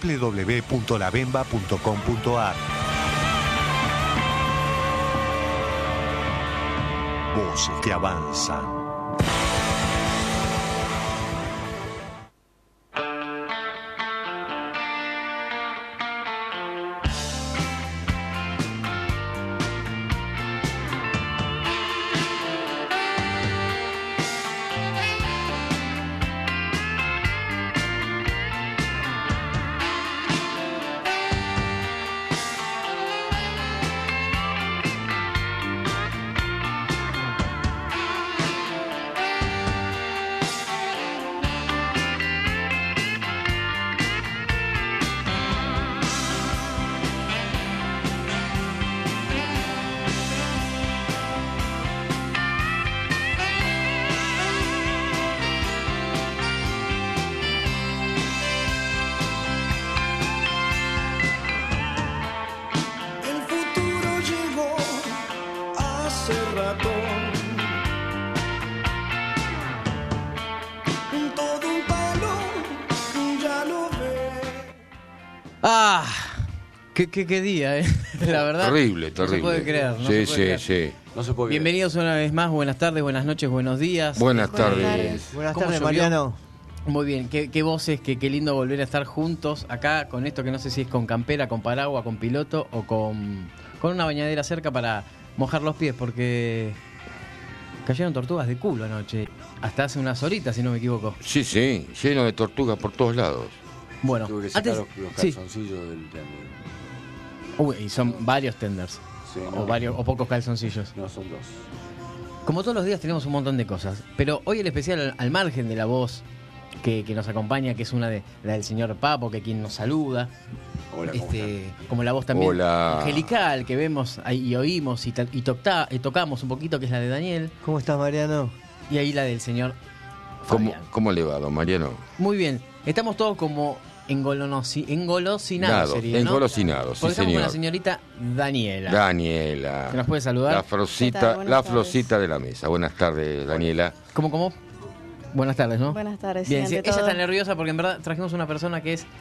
www.labemba.com.ar. Voces que avanzan. Qué día, la verdad. Terrible. No se puede creer. Sí. No se puede Bienvenidos una vez más. Buenas tardes, buenas noches, buenos días. Buenas tardes. Buenas tardes, Mariano. Muy bien, qué voces, qué lindo volver a estar juntos acá con esto que no sé si es con campera, con paraguas, con piloto o con una bañadera cerca para mojar los pies, porque cayeron tortugas de culo anoche. Hasta hace unas horitas, si no me equivoco. Sí, lleno de tortugas por todos lados. Bueno, tuve que sacar los calzoncillos del tender. Y son varios tenders. Sí, o pocos calzoncillos. No, son dos. Como todos los días tenemos un montón de cosas, pero hoy el especial, al margen de la voz que nos acompaña, que es una de la del señor Papo, que quien nos saluda. Hola, como la voz también Hola. angelical que vemos ahí y oímos y tocamos un poquito, que es la de Daniel. ¿Cómo estás, Mariano? Y ahí la del señor Fabián. ¿Cómo le va, don Mariano? Muy bien, estamos todos como engolosinados, sería, ¿no? Engolosinados, sí, porque estamos señor. con la señorita Daniela. Daniela. ¿Que nos puede saludar? La florcita de la mesa. Buenas tardes, Daniela. ¿Cómo? Buenas tardes, ¿no? Buenas tardes. Bien, sí, ella está nerviosa porque en verdad trajimos una persona que es...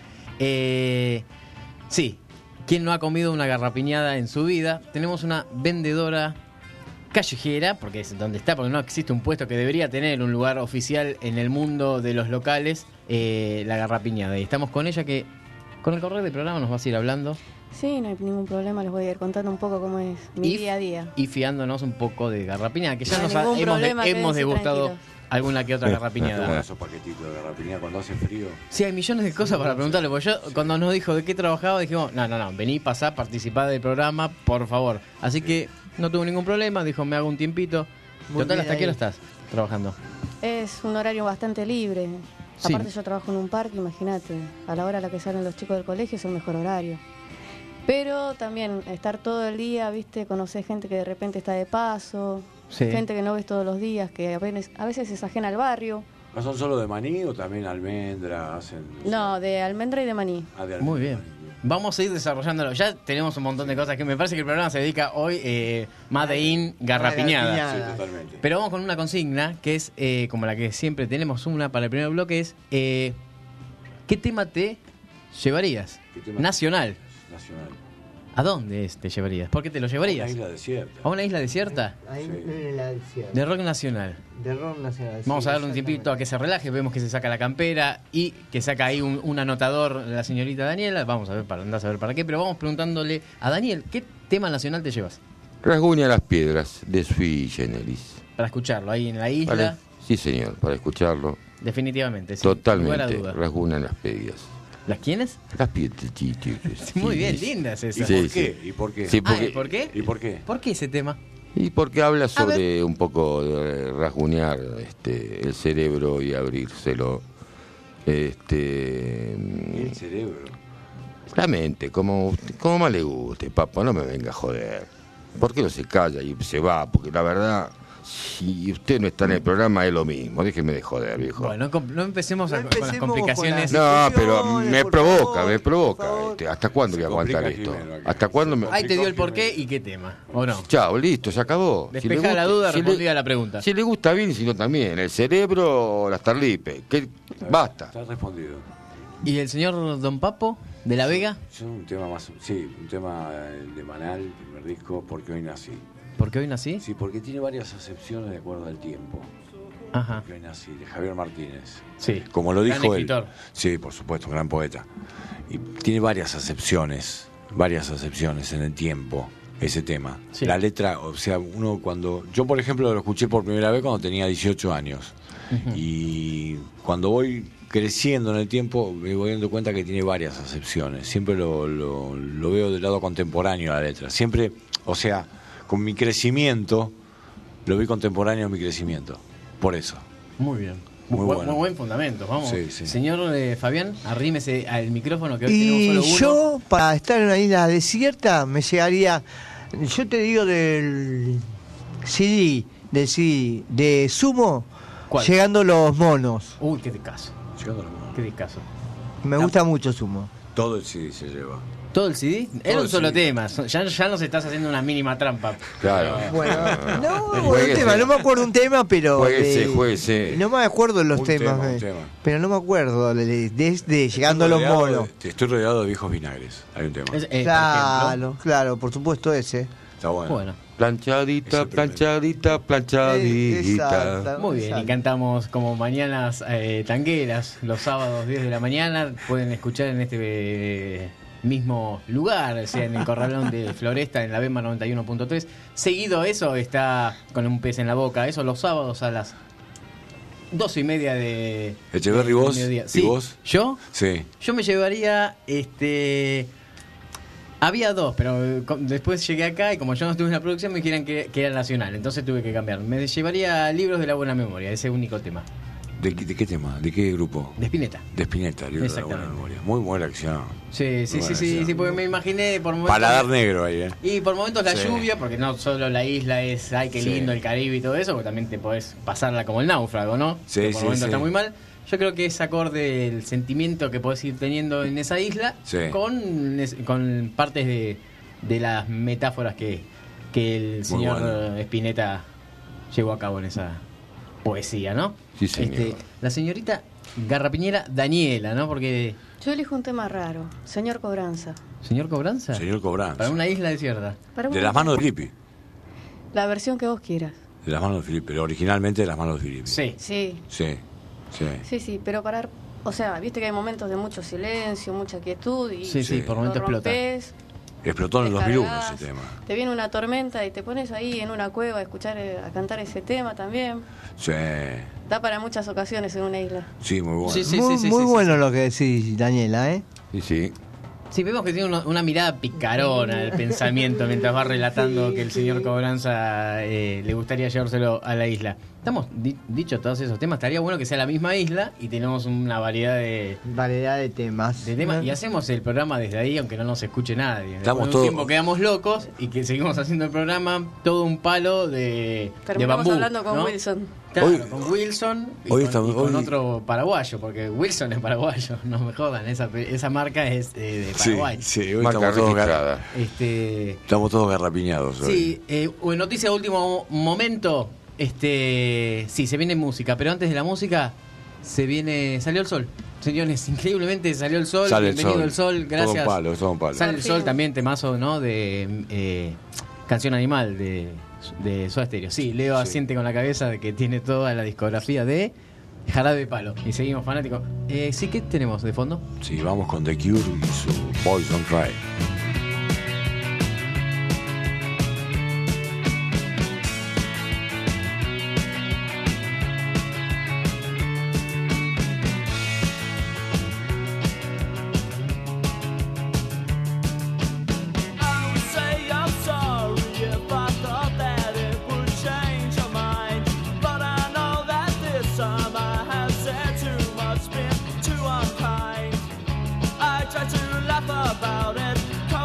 ¿quién no ha comido una garrapiñada en su vida? Tenemos una vendedora callejera, porque es donde está, porque no existe un puesto que debería tener un lugar oficial en el mundo de los locales, la garrapiñada. Y estamos con ella, que con el correo del programa nos vas a ir hablando. Sí, no hay ningún problema, les voy a ir contando un poco cómo es mi día a día. Y fiándonos un poco de garrapiñada, que ya no hemos degustado alguna que otra garrapiñada. Esos paquetitos de garrapiñada cuando hace frío. Sí, hay millones de cosas para preguntarle, porque yo cuando nos dijo de qué trabajaba dijimos, no, vení, pasá, participá del programa, por favor. Así que no tuvo ningún problema, dijo, me hago un tiempito. Total, ¿hasta qué hora estás trabajando? Es un horario bastante libre. Sí. Aparte yo trabajo en un parque, imagínate, a la hora a la que salen los chicos del colegio es el mejor horario. Pero también estar todo el día, viste, conocer gente que de repente está de paso, sí. Gente que no ves todos los días, que a veces es ajena al barrio. ¿No son solo de maní o también almendra? No, de almendra y de maní. De almendra. Muy bien. Vamos a ir desarrollándolo. Ya tenemos un montón de cosas que me parece que el programa se dedica hoy Made in Garrapiñada. Sí, totalmente. Pero vamos con una consigna que es, como la que siempre tenemos una para el primer bloque, es ¿qué tema te llevarías? Nacional. ¿A dónde te llevarías? ¿Por qué te lo llevarías? A una isla desierta. ¿A una isla desierta? Ahí en la desierta. De rock nacional. De rock nacional. Vamos a darle un tiempito a que se relaje. Vemos que se saca la campera y que saca ahí un anotador la señorita Daniela. Vamos a ver andar a saber para qué. Pero vamos preguntándole a Daniel, ¿qué tema nacional te llevas? Rasguña las piedras, de Sui Generis. Para escucharlo ahí en la isla. Vale. Sí, señor, para escucharlo. Definitivamente, sí. Totalmente. Rasguñan las piedras. ¿Las quiénes? Las piedras. Muy bien, lindas esas. ¿Y por qué? Sí, ¿Por qué? ¿Y por qué? ¿Por qué ese tema? Y porque habla sobre un poco de rasguñar el cerebro y abrírselo. ¿Y el cerebro? La mente, como más le guste, papá, no me venga a joder. ¿Por qué no se calla y se va? Porque la verdad, si usted no está en el programa es lo mismo. Déjeme de joder, viejo. Bueno, no empecemos con las empecemos complicaciones. con No, pero me por provoca. favor. ¿Hasta cuándo voy a aguantar esto? Primero, ¿Hasta cuándo me... Ahí te dio el porqué y qué tema, ¿o no? Chao, listo, se acabó. Despejá la duda, respondí a la pregunta. Si le gusta bien, si no también. El cerebro o las tarlipes. Basta. Está respondido. ¿Y el señor Don Papo? ¿De la Vega? Es un tema más, sí, un tema de Manal, el primer disco, Porque hoy nací. ¿Por qué hoy nací? Sí, porque tiene varias acepciones de acuerdo al tiempo. Ajá. Porque hoy nací, de Javier Martínez. Sí. Como lo Gran dijo él. escritor. Sí, por supuesto, un gran poeta. Y tiene varias acepciones en el tiempo, ese tema. Sí. La letra, o sea, uno cuando... Yo, por ejemplo, lo escuché por primera vez cuando tenía 18 años. Y cuando voy creciendo en el tiempo, me voy dando cuenta que tiene varias acepciones. Siempre lo veo del lado contemporáneo la letra. Siempre, o sea, con mi crecimiento, lo vi contemporáneo a mi crecimiento. Por eso. Muy bien. Muy bueno. Muy buen fundamento, vamos. Sí, sí. Señor Fabián, arrímese al micrófono que hoy Y tenemos solo uno. yo, para estar en una isla desierta, me llegaría, yo te digo del CD de Sumo, ¿Cuál? Llegando los monos. Uy, qué discazo. Llegando a la mano. Qué discazo. Me gusta mucho Sumo. Todo el CD se lleva. ¿Todo el CD? Era un el solo CD. tema. Ya nos estás haciendo una mínima trampa. Claro. Bueno, no, Jueguese. un tema, no me acuerdo un tema, pero Jueguese. no me acuerdo de los Un temas, tema, un tema. pero no me acuerdo de Llegando los monos. Estoy rodeado de viejos vinagres. Hay un tema. Por ejemplo. Claro, por supuesto ese. Está bueno. Bueno, Planchadita, Ese primero. planchadita, planchadita. Exacto. muy bien. Y Exacto. cantamos como mañanas tangueras los sábados 10 de la mañana. Pueden escuchar en este mismo lugar, o sea, en el Corralón de Floresta, en la Bemba 91.3. Seguido a eso está con un pez en la boca. Eso los sábados a las 12:30 de... Echeverry, ¿vos? mediodía. ¿Y Sí. vos? ¿Yo? Sí. Yo me llevaría, había dos, pero después llegué acá y como yo no estuve en la producción me dijeron que era nacional, entonces tuve que cambiar. Me llevaría Libros de la Buena Memoria, ese único tema. ¿De qué tema? ¿De qué grupo? De Spinetta. De Spinetta, Libro de la Buena Exactamente. Memoria. Muy buena acción. Sí, sí, Muy sí, buena sí, acción. sí, porque me imaginé por momentos... Paladar negro ahí, ¿eh? Y por momentos la Sí. lluvia, porque no solo la isla es, ay, qué Sí. lindo el Caribe y todo eso, porque también te podés pasarla como el náufrago, ¿no? Sí, Que por sí, momentos sí. está muy mal. Yo creo que es acorde el sentimiento que podés ir teniendo en esa isla Sí. con partes de las metáforas que el Muy señor bueno. Spinetta llevó a cabo en esa poesía, ¿no? Sí, señor. La señorita Garrapiñera Daniela, ¿no? Porque... Yo elijo un tema raro, Señor Cobranza. ¿Señor Cobranza? Señor Cobranza. Para una isla desierta. Para De una- las manos de Filippi. La versión que vos quieras. De las manos de Filippi, pero originalmente de las manos de Filippi. Sí. Sí, Sí. Sí. sí, sí, pero parar. O sea, viste que hay momentos de mucho silencio, mucha quietud y Sí, sí, por lo momentos explota. rompés, Explotó en el descargás, 2001 ese tema. te viene una tormenta y te pones ahí en una cueva a escuchar, a cantar ese tema también. Sí. Da para muchas ocasiones en una isla. Sí, muy bueno. Sí, sí. Muy bueno lo que decís, Daniela, ¿eh? Sí, sí. Sí, vemos que tiene una mirada picarona del pensamiento mientras va relatando que el señor Cobranza le gustaría llevárselo a la isla. Estamos dicho todos esos temas, estaría bueno que sea la misma isla y tenemos una variedad de Variedad de temas. temas y hacemos el programa desde ahí aunque no nos escuche nadie. Estamos Después de un todos- tiempo quedamos locos y que seguimos haciendo el programa todo un palo de Terminamos bambú. hablando con ¿no? Wilson. Claro, Hoy- con Wilson y hoy con, estamos- y con hoy- otro paraguayo, porque Wilson es paraguayo, no me jodan, esa marca es de Paraguay. Sí, sí, hoy Marca estamos todos, registrada. estamos todos garrapiñados hoy. Sí, en noticia de último momento, sí, se viene música, pero antes de la música salió el sol. Señores, increíblemente salió el sol, Sale el bienvenido el sol. sol, gracias. Todo un palo, todo un palo. Sale el Por sol fin. también, temazo, ¿no? De Canción Animal de Soda Stereo. Sí, Leo Sí. asiente con la cabeza de que tiene toda la discografía de Jarabe de Palo. Y seguimos fanáticos. Sí, ¿qué tenemos de fondo? Sí, vamos con The Cure y su Boys Don't Cry. I would say I'm sorry if I thought that it would change your mind. But I know that this time I have said too much, been too unkind. I try to laugh about it,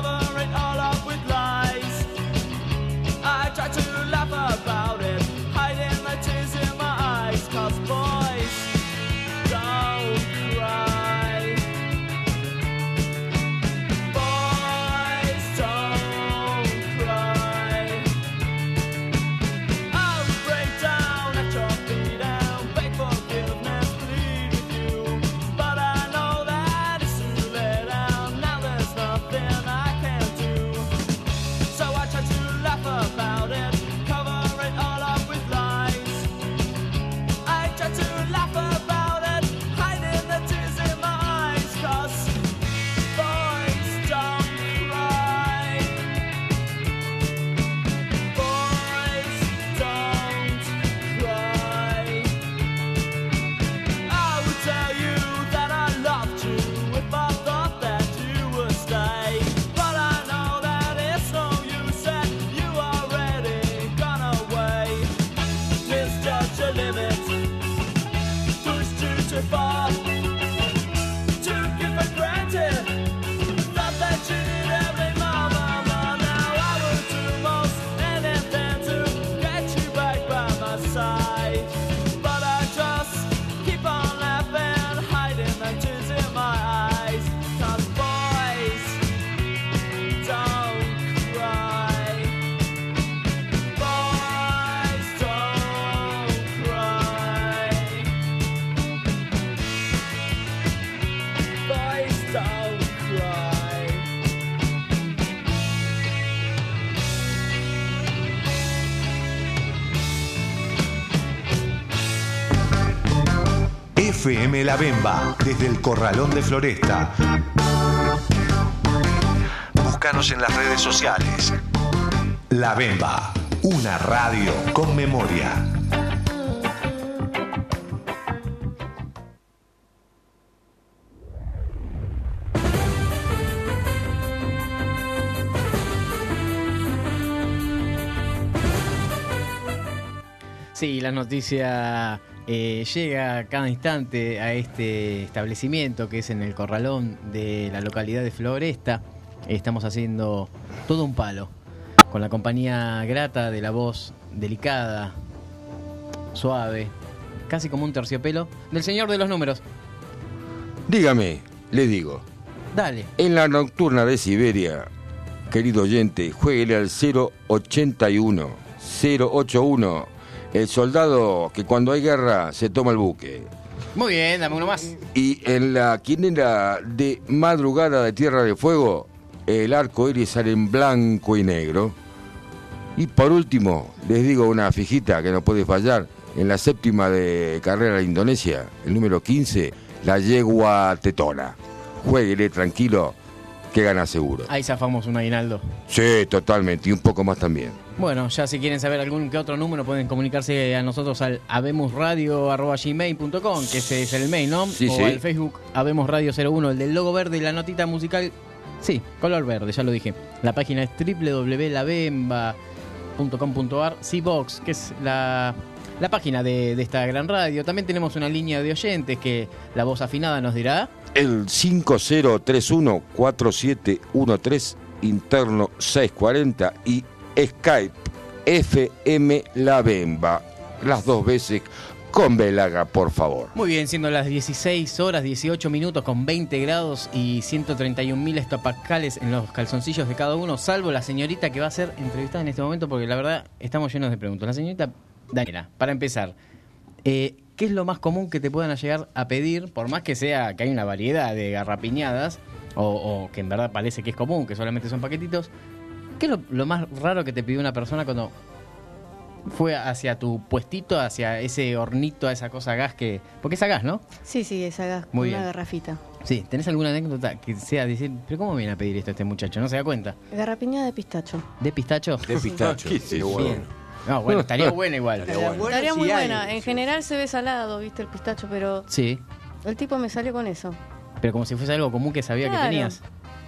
FM La Bemba, desde el Corralón de Floresta. Búscanos en las redes sociales. La Bemba, una radio con memoria. Sí, la noticia llega a cada instante a este establecimiento que es en el Corralón de la localidad de Floresta. Estamos haciendo todo un palo con la compañía grata de la voz delicada, suave, casi como un terciopelo, del señor de los números. Dígame, le digo, Dale. en la nocturna de Siberia, querido oyente, jueguele al 081, el soldado que cuando hay guerra se toma el buque. Muy bien, dame uno más. Y en la quinela de madrugada de Tierra de Fuego, el arco iris sale en blanco y negro. Y por último, les digo una fijita que no puede fallar. En la séptima de carrera de Indonesia, el número 15, la yegua tetona. Jueguele tranquilo, que gana seguro. Ahí zafamos un aguinaldo. Sí, totalmente, y un poco más también. Bueno, ya si quieren saber algún que otro número pueden comunicarse a nosotros al habemosradio@gmail.com, que ese es el mail, ¿no? Sí, o sí. al Facebook habemosradio01, el del logo verde y la notita musical. Sí, color verde, ya lo dije. La página es www.labemba.com.ar, C-Box, que es la página de esta gran radio. También tenemos una línea de oyentes que la voz afinada nos dirá. El 5031-4713, interno 640 y Skype FM La Bemba. Las dos veces con Belaga, por favor. Muy bien, siendo las 16 horas, 18 minutos con 20 grados y 131.000 hectopascales en los calzoncillos de cada uno, salvo la señorita que va a ser entrevistada en este momento, porque la verdad estamos llenos de preguntas. La señorita Daniela, para empezar, ¿qué es lo más común que te puedan llegar a pedir, por más que sea que hay una variedad de garrapiñadas, o que en verdad parece que es común, que solamente son paquetitos? ¿Qué es lo más raro que te pidió una persona cuando fue hacia tu puestito, hacia ese hornito, a esa cosa gas que... Porque es a gas, ¿no? Sí, es gas, Muy una bien. garrafita. Sí, ¿tenés alguna anécdota que sea decir, pero cómo viene a pedir esto este muchacho? ¿No se da cuenta? Garrapiñada de pistacho. ¿De pistacho? De pistacho. ¿Qué es qué eso? bueno. Bien. No, bueno, estaría buena igual. Estaría bueno. Estaría muy sí hay. buena. En general se ve salado, viste, el pistacho, pero Sí, el tipo me salió con eso. pero como si fuese algo común que sabía Claro. que tenías.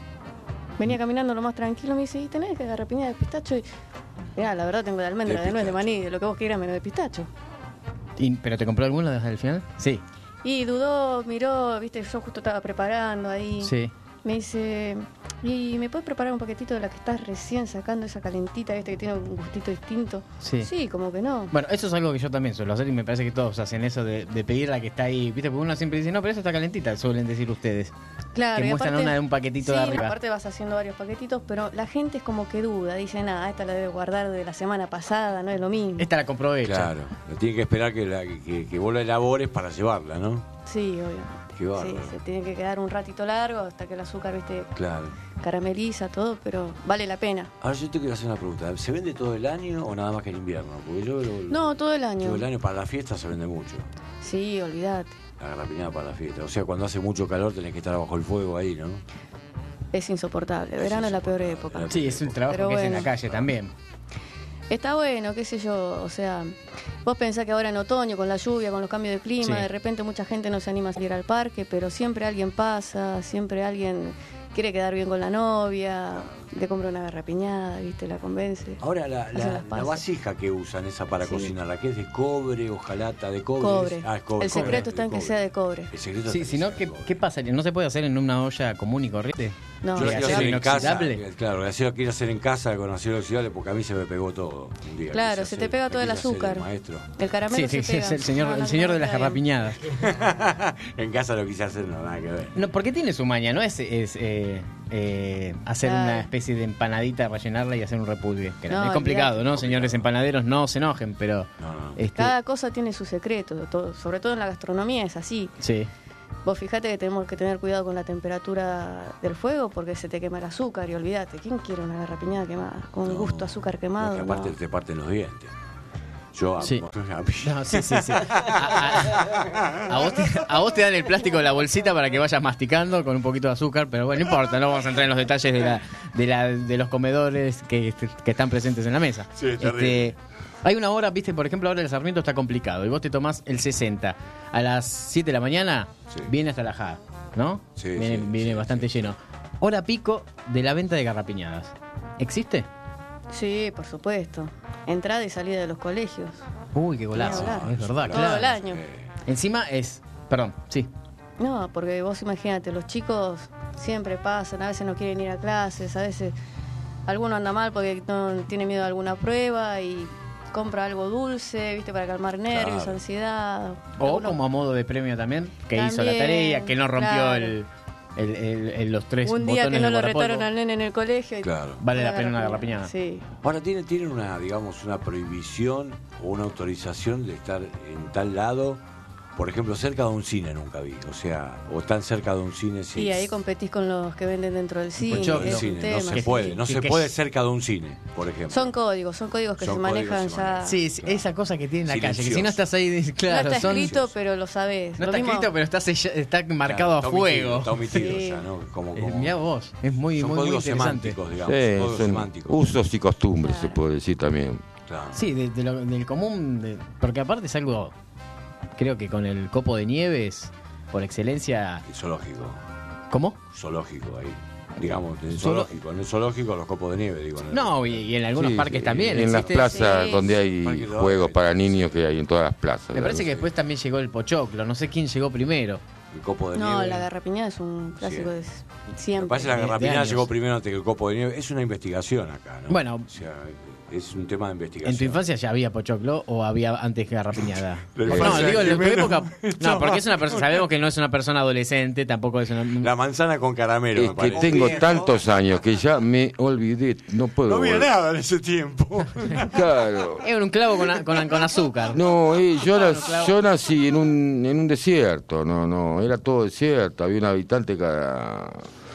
Venía caminando lo más tranquilo, me dice, ¿y tenés que garrapiñada de pistacho? Y mirá, la verdad tengo de almendra, De de nuez, de pistacho. maní, de lo que vos quieras, menos de pistacho. ¿Pero te compró alguna desde el final? Sí. Y dudó, miró, viste, yo justo estaba preparando ahí. Sí. Me dice, ¿y me puedes preparar un paquetito de la que estás recién sacando, esa calentita, viste, que tiene un gustito distinto? Sí. Sí, como que no. Bueno, eso es algo que yo también suelo hacer y me parece que todos hacen eso de pedir la que está ahí. ¿Viste? Porque uno siempre dice, no, pero esa está calentita, suelen decir ustedes. Claro, que y muestran aparte- una de un paquetito sí, de arriba. aparte vas haciendo varios paquetitos, pero la gente es como que duda, dice, nada, esta la debe guardar de la semana pasada, no es lo mismo. Esta la compró hecha. Claro, no tiene que esperar que vos la elabores para llevarla, ¿no? Sí, obvio. Qué bárbaro. Sí, se tiene que quedar un ratito largo hasta que el azúcar, viste, Claro. carameliza todo, pero vale la pena. Ahora yo te quiero hacer una pregunta. ¿Se vende todo el año o nada más que en invierno? Porque yo No, todo el año. todo el año para la fiesta se vende mucho. Sí, olvídate. La garrapiñada para la fiesta. O sea, cuando hace mucho calor tenés que estar bajo el fuego ahí, ¿no? Es insoportable. Verano es la peor época. Sí, es un trabajo Pero que es en la bueno. calle también. Está bueno, qué sé yo, o sea, vos pensás que ahora en otoño, con la lluvia, con los cambios de clima, Sí. de repente mucha gente no se anima a salir al parque, pero siempre alguien pasa, siempre alguien quiere quedar bien con la novia, le compra una garrapiñada, ¿viste? La convence. Ahora Hacen las la paces. vasija que usan esa para Sí. cocinar, la que es de cobre, ojalata de cobre. Cobre. Ah, es cobre. El secreto está en que cobre. sea de cobre. El secreto Sí, está si en no, que sea de ¿qué cobre. pasaría? ¿No se puede hacer en una olla común y corriente? No, Yo la ¿De quiero acero hacer en casa, inoxidable? claro, la quiero hacer en casa con acero inoxidable porque a mí se me pegó todo un día. Claro, Quise se te hacer- pega me todo el quise hacer azúcar. maestro. El caramelo Sí, se pega. es el señor, No, no, el señor no, de las está bien. garrapiñadas. En casa lo quise hacer, no, nada que ver. No, porque tiene su maña, no es hacer Claro. una especie de empanadita, rellenarla y hacer un repulgue. Que No, es complicado, olvidate. ¿no? Señores empanaderos, no se enojen, pero... No, no. Cada cosa tiene su secreto, sobre todo en la gastronomía es así. Sí, Vos fijate que tenemos que tener cuidado con la temperatura del fuego porque se te quema el azúcar y olvídate, ¿quién quiere una garrapiñada quemada? Con No, gusto a azúcar quemado. Porque aparte No. te parten los dientes. Yo Sí. a mí- No, sí. A vos te dan el plástico de la bolsita para que vayas masticando con un poquito de azúcar, pero bueno, no importa, no vamos a entrar en los detalles de los comedores que están presentes en la mesa. Sí, es terrible. Hay una hora, viste, por ejemplo, ahora el Sarmiento está complicado y vos te tomás el 60. A las 7 de la mañana Sí. viene hasta la JA, ¿no? Sí, viene sí, bastante lleno. Hora pico de la venta de garrapiñadas. ¿Existe? Sí, por supuesto. Entrada y salida de los colegios. Uy, qué golazo. Ni hablar. Es verdad, Todo claro. el año. Encima es... Perdón, sí. No, porque vos imagínate, los chicos siempre pasan, a veces no quieren ir a clases, a veces alguno anda mal porque no tiene miedo a alguna prueba y compra algo dulce, viste, para calmar nervios, Claro. ansiedad. O Algunos- como a modo de premio también, que hizo la También, tarea, que no rompió claro. los 3 un botones día que no del lo guardapolvo. retaron al nene en el colegio. Y Claro. Vale la pena una garrapiñada. Sí. Ahora tienen una, digamos, una prohibición o una autorización de estar en tal lado, por ejemplo, cerca de un cine nunca vi, o sea, o están cerca de un cine, sí. Y ahí competís con los que venden dentro del cine. Pochoclo. Es un Cine, tema. no se Que- puede, no que- se que- puede cerca de un cine, por ejemplo. Son códigos que Son se códigos manejan que se ya. manejan. Sí, esa cosa que tiene en la calle, que si Silencioso. no estás ahí, claro, no está son... escrito, pero lo sabés. No Lo está mismo- escrito, pero está marcado Claro, a fuego. Está omitido Sí. ya, ¿no? Como, Mirá vos, es muy, son muy, muy códigos interesante. semánticos, digamos. Sí, códigos son semánticos. usos y costumbres, se Claro. puede decir también. Claro. Sí, del común, porque aparte es algo, creo que con el copo de nieves, por excelencia... El zoológico, ¿Cómo? zoológico ahí. Digamos, en el Solo- zoológico, en el zoológico los copos de nieve, digo. en el- No, y en algunos Sí, parques sí, también. En las existe. plazas Sí. donde hay Parques de juegos Dorothy. para niños que hay en todas las plazas. Me parece que ¿no? después también llegó el pochoclo, no sé quién llegó primero. El copo de No, nieve. la garrapiñada es un clásico de siempre. Me parece que la de garrapiñada años. llegó primero antes que el copo de nieve. Es una investigación acá, ¿no? Bueno. O sea, es un tema de investigación. ¿En tu infancia ya había pochoclo o había antes garrapiñada? La No, infancia digo, en tu primero. época... No, porque es una persona, sabemos que no es una persona adolescente, tampoco es una... La manzana con caramelo, Es me que parece. tengo tantos años que ya me olvidé, no puedo. No había volver. nada en ese tiempo. Claro. Era un clavo con azúcar. No, yo nací en un desierto, no, era todo desierto, había un habitante cada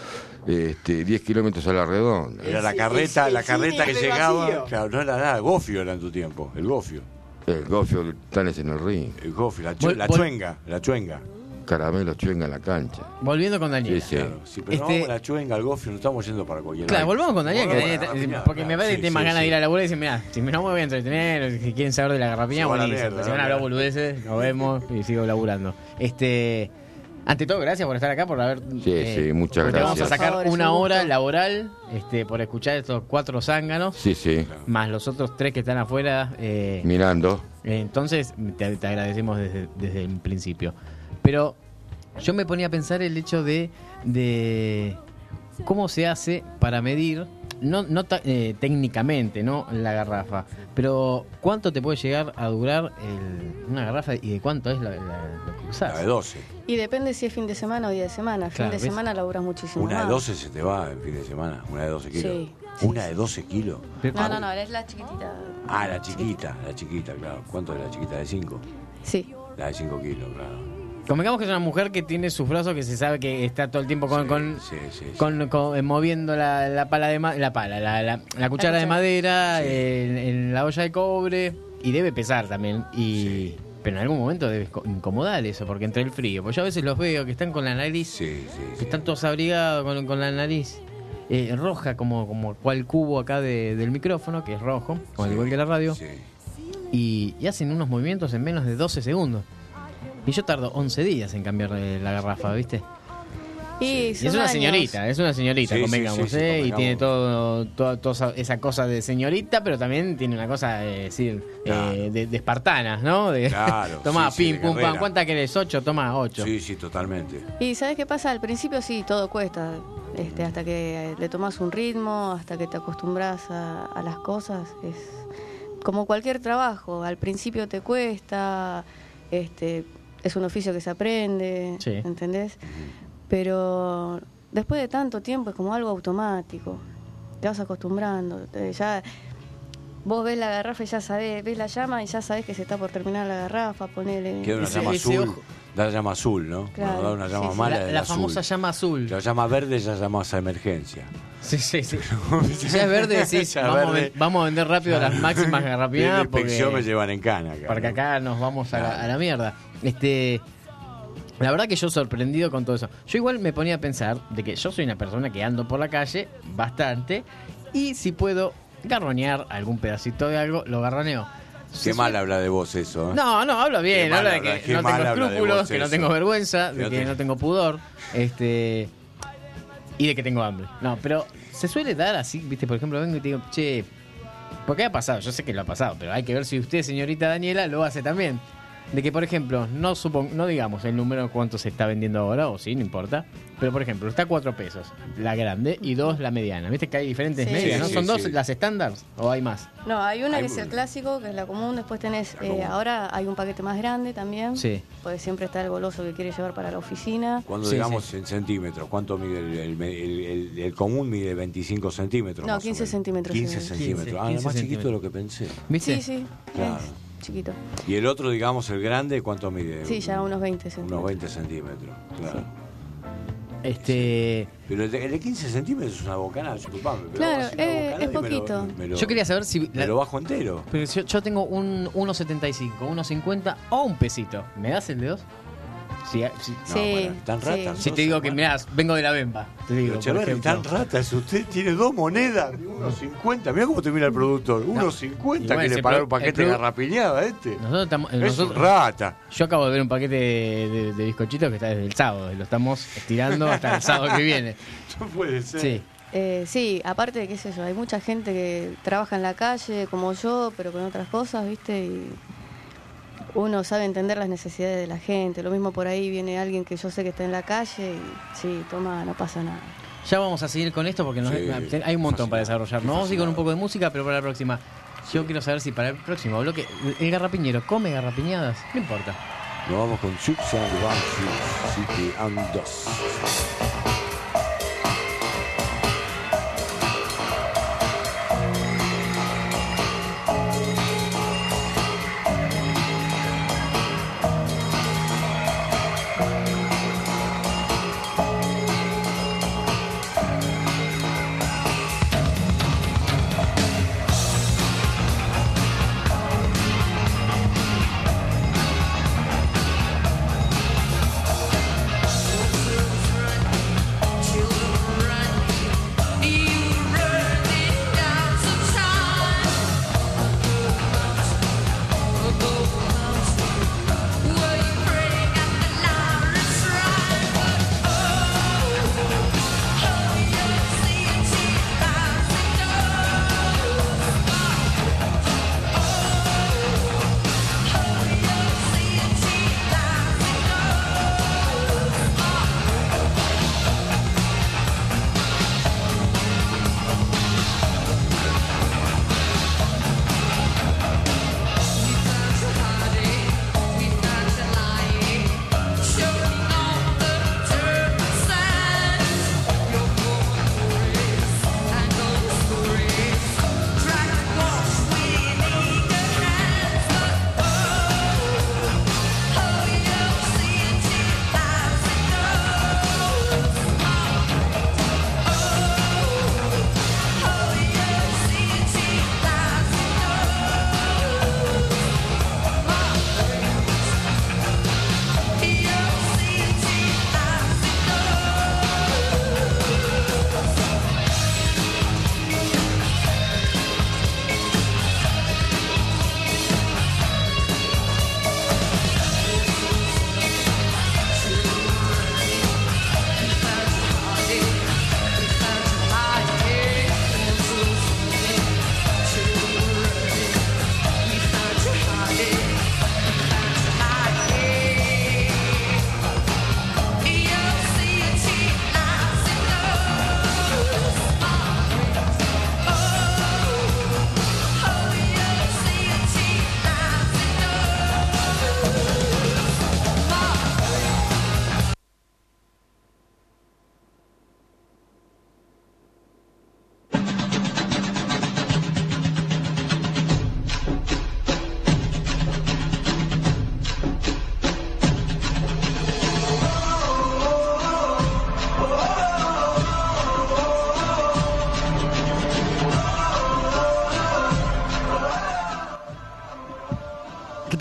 10 kilómetros a la redonda. Era la carreta que llegaba. Claro, no era nada. Gofio era en tu tiempo. El gofio. El gofio que están en el ring, El gofio. La chuenga. caramelo chuenga en la cancha. Volviendo con Daniel. Sí, sí. Claro, sí, pero no vamos a la chuenga, al gofio, no estamos yendo para cualquier Claro, lado. volvamos con Daniel, que Volvamos Daniel a la garrapiñada, porque me claro, parece que sí, tiene más sí, ganas de sí. ir a la bola y decir, mira, si no me voy a entretener, si quieren saber de la garrapiña, Se va a la buenísimo. mierda, Si van a ¿no? hablar boludeces, nos vemos y sigo laburando. Ante todo, gracias por estar acá, por haber... Sí, muchas porque te vamos a gracias. sacar Por favor, es una un hora gusto. laboral por escuchar estos 4 zánganos, Sí, más los otros 3 que están afuera. mirando. Entonces, te agradecemos desde el principio. Pero yo me ponía a pensar el hecho de cómo se hace para medir, no técnicamente, ¿no? La garrafa, pero cuánto te puede llegar a durar una garrafa y de cuánto es lo que usás. La de 12. Y depende si es fin de semana o día de semana. Claro, Fin de ¿ves? semana laburas muchísimo Una de más. 12 se te va en fin de semana. Una de 12 kilos. Sí, Una sí, de 12 kilos. No, es la chiquitita. Ah, la chiquita, claro. ¿Cuánto es la chiquita? ¿De 5? Sí. La de 5 kilos, claro. Convengamos que es una mujer que tiene sus brazos, que se sabe que está todo el tiempo Sí. moviendo la pala de la cuchara de madera Sí. en la olla de cobre, y debe pesar también, pero en algún momento debe incomodar eso, porque entre el frío, pues yo a veces los veo que están con la nariz, Sí. que están todos abrigados con la nariz roja, como cual cubo acá del micrófono, que es rojo, al igual que la radio, Sí. y hacen unos movimientos en menos de 12 segundos. Y yo tardo 11 días en cambiar la garrafa, ¿viste? Y Y son es una años. señorita, Sí, convengamos, sí, y convengamos. tiene toda esa cosa de señorita, pero también tiene una cosa Claro. de espartanas, ¿no? Claro, Tomá, sí, pim, de pum, pam, guerrera. ¿cuántas querés? 8, toma 8. Sí, totalmente. Y ¿sabes qué pasa? Al principio sí, todo cuesta. Hasta que le tomas un ritmo, hasta que te acostumbras a las cosas. Es como cualquier trabajo. Al principio te cuesta, es un oficio que se aprende, Sí. ¿entendés? Pero después de tanto tiempo es como algo automático. Te vas acostumbrando. Ya vos ves la garrafa y ya sabés, ves la llama y ya sabés que se está por terminar la garrafa, ponele. Queda una Ese- llama ese azul. ojo. Da la llama azul, ¿no? Claro. Cuando da una llama Sí, sí. mala, La es azul. famosa llama azul. La llama verde ya llamas a emergencia. Sí. Ya es verde, sí. Ya Vamos, verde. vamos a vender rápido las máximas De garrapiñadas inspección me porque, llevan en cana. Acá, porque ¿no? acá nos vamos a la mierda. La verdad que yo sorprendido con todo eso. Yo igual me ponía a pensar de que yo soy una persona que ando por la calle bastante y si puedo garronear algún pedacito de algo, lo garroneo. Qué mal habla de vos eso. ¿eh? No, habla bien, Qué mal habla de habla, que qué no mal tengo habla de escrúpulos, vos que no eso. tengo vergüenza, de que Fíjate. no tengo pudor, y de que tengo hambre. No, pero se suele dar así, viste, por ejemplo, vengo y te digo, che, porque ha pasado, yo sé que lo ha pasado, pero hay que ver si usted, señorita Daniela, lo hace también. De que, por ejemplo, no digamos el número de cuánto se está vendiendo ahora, o sí, no importa. Pero, por ejemplo, está 4 pesos la grande y 2 la mediana. ¿Viste que hay diferentes Sí. medias, no? Sí, ¿Son sí, 2 sí. las estándares o hay más? No, hay una Hay que es el clásico, que es la común, después tenés, ahora hay un paquete más grande también, Sí. porque siempre está el goloso que quiere llevar para la oficina. Cuando Sí, digamos en centímetros, ¿cuánto mide el común? Mide 25 centímetros. No, más o 15 menos. centímetros, 15 sí. centímetros. 15 Ah, más chiquito centímetros. de lo que pensé. ¿Viste? Sí, sí, Claro. es chiquito. Y el otro, digamos, el grande, ¿cuánto mide? Sí, ya unos 20 centímetros. Unos 20 centímetros, claro. Pero el de 15 centímetros es una bocanada, disculpame. pero Claro, hago así una bocanada es y me lo- poquito. me lo- Yo quería saber si... Me lo bajo entero. Pero yo tengo un 1.75, 1.50 o un pesito. ¿Me das el de 2? Si, No, Sí, pará, tan rata. sí. si te digo que, mirá, vengo de la Bemba. Te digo, Pero, por Echeverri, ejemplo. tan rata es usted, tiene 2 monedas de 1.50. Mirá cómo te mira el productor. 1.50 Igual quiere ese pagar pro- un paquete el de pro- garrapiñada este. Nosotros estamos... Es un nosotros- rata. Yo acabo de ver un paquete de bizcochitos que está desde el sábado. Y lo estamos estirando hasta el sábado que viene. No puede ser. Sí. Sí, aparte de qué sé yo, hay mucha gente que trabaja en la calle como yo, pero con otras cosas, ¿viste? Y uno sabe entender las necesidades de la gente. Lo mismo por ahí viene alguien que yo sé que está en la calle y sí, toma, no pasa nada. Ya vamos a seguir con esto porque Sí, hay un montón para fascinado, desarrollar. Nos vamos a ir con un poco de música, pero para la próxima. Yo quiero saber si para el próximo bloque el garrapiñero come garrapiñadas. No importa. Nos vamos con Chicks and Bunches, City and Dust. Thank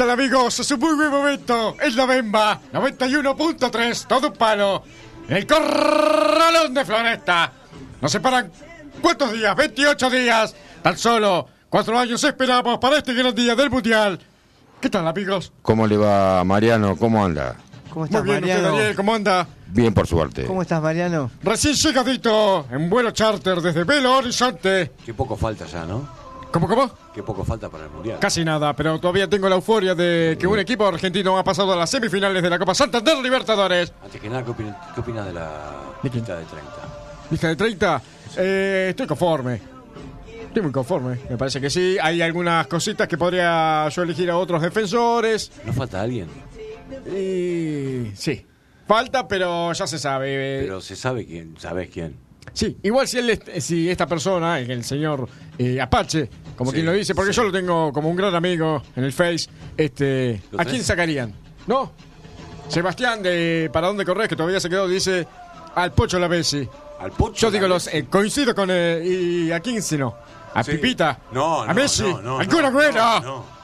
tal, amigos? Es un muy buen momento. Es la Bemba 91.3, todo un palo. En el corralón de Floresta. Nos separan, ¿cuántos días? 28 días. Tan solo 4 años esperamos para este gran día del Mundial. ¿Qué tal, amigos? ¿Cómo le va, Mariano? ¿Cómo anda? ¿Cómo estás, Muy bien, usted, Mariano? Daniel, ¿cómo anda? Bien, por suerte. ¿Cómo estás, Mariano? Recién llegadito en vuelo charter desde Belo Horizonte. Qué poco falta ya, ¿no? ¿Cómo? Qué poco falta para el Mundial. Casi nada, pero todavía tengo la euforia de que un equipo argentino ha pasado a las semifinales de la Copa Santander Libertadores. Antes que nada, ¿qué opinas de la ¿De quién? lista de 30? ¿Lista de 30? Estoy conforme. Estoy muy conforme. Me parece que sí. Hay algunas cositas que podría yo elegir a otros defensores. ¿No falta alguien? Y sí. Falta, pero ya se sabe. Pero se sabe quién, ¿sabés quién? Sí, igual si esta persona, el señor Apache, como Sí, quien lo dice, porque sí. yo lo tengo como un gran amigo en el Face, ¿Lo ¿a quién tenés? sacarían? ¿No? Sebastián de ¿Para dónde corres? Que todavía se quedó, dice al Pocho Lavesi. Al Pocho. Yo digo, Lavezzi. coincido con ¿y a quién si no? ¿A Sí. Pipita? No, ¿A no, Messi? no, ¿Al Kun Agüero?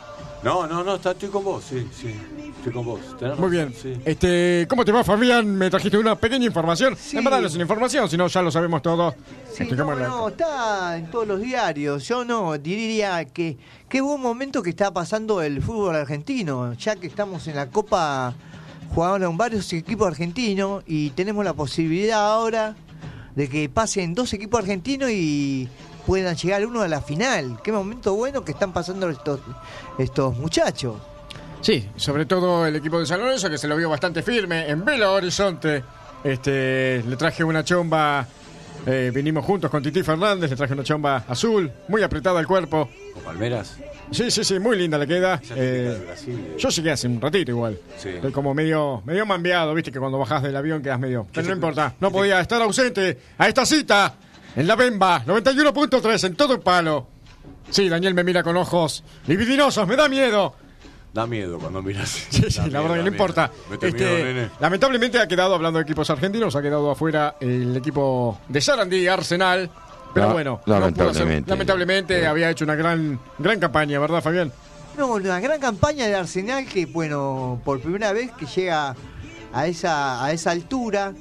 No, estoy con vos, sí. Estoy con vos. Tenés Muy razón, bien. sí. ¿Cómo te va, Fabián? Me trajiste una pequeña información. Sí. En verdad no es una información, sino ya lo sabemos todo. Sí, no, está en todos los diarios. Yo no diría que qué buen momento que está pasando el fútbol argentino, ya que estamos en la Copa, jugaron varios equipos argentinos y tenemos la posibilidad ahora de que pasen 2 equipos argentinos y puedan llegar uno a la final. Qué momento bueno que están pasando estos muchachos. Sí, sobre todo el equipo de San Lorenzo, que se lo vio bastante firme en Belo Horizonte. Le traje una chomba, vinimos juntos con Titi Fernández, le traje una chomba azul, muy apretada al cuerpo. ¿Con Palmeras? Sí, muy linda le queda. Esa chica de Brasil, Yo llegué hace un ratito igual. Sí. Estoy como medio mambeado, viste que cuando bajás del avión quedas medio. Pero no importa, no podía estar ausente a esta cita en la Bemba 91.3 en todo el palo. Sí, Daniel me mira con ojos libidinosos, me da miedo. Da miedo cuando miras. Sí, la verdad que no importa. Nene. Lamentablemente ha quedado, hablando de equipos argentinos, ha quedado afuera el equipo de Sarandí, Arsenal. Pero bueno, no pudo hacer- lamentablemente había hecho una gran campaña, ¿verdad, Fabián? No, una gran campaña de Arsenal que, bueno, por primera vez que llega a esa altura,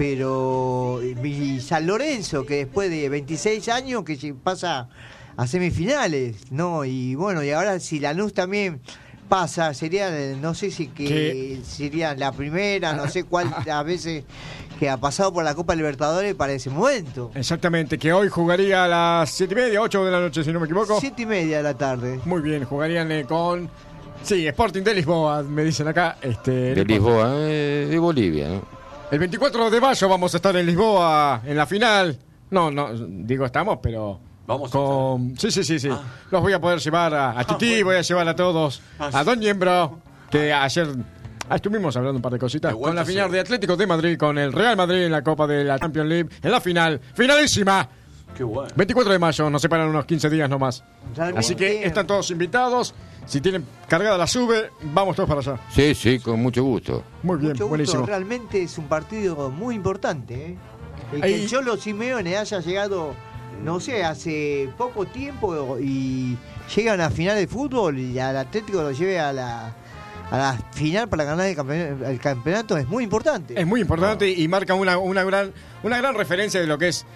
pero y San Lorenzo, que después de 26 años que pasa a semifinales, ¿no? Y bueno, y ahora si Lanús también pasa, sería, no sé si que sería la primera, no sé cuál a veces que ha pasado por la Copa Libertadores para ese momento. Exactamente, que hoy jugaría a las 7:30, 8 de la noche, si no me equivoco. 7:30 de la tarde. Muy bien, jugarían con... Sí, Sporting de Lisboa, me dicen acá. De Lisboa, de Bolivia, ¿no? El 24 de mayo vamos a estar en Lisboa en la final. No, digo estamos, pero... Vamos con... Sí. Los voy a poder llevar a Titi, bueno. voy a llevar a todos. A Don Niembro, que ayer estuvimos hablando un par de cositas. De vuelta, Con la final sí. de Atlético de Madrid, con el Real Madrid en la Copa de la Champions League, en la final. ¡Finalísima! Qué bueno. 24 de mayo, nos separan unos 15 días nomás. Realmente, Así que están todos invitados. Si tienen cargada la sube, vamos todos para allá. Sí, con mucho gusto. Muy bien, mucho gusto. buenísimo. Realmente es un partido muy importante, ¿eh? El que Ahí- el Cholo Simeone haya llegado, no sé, hace poco tiempo y llega a una final de fútbol y al Atlético lo lleve a la final para ganar el campeonato es muy importante. Es muy importante y marca una gran referencia de lo que es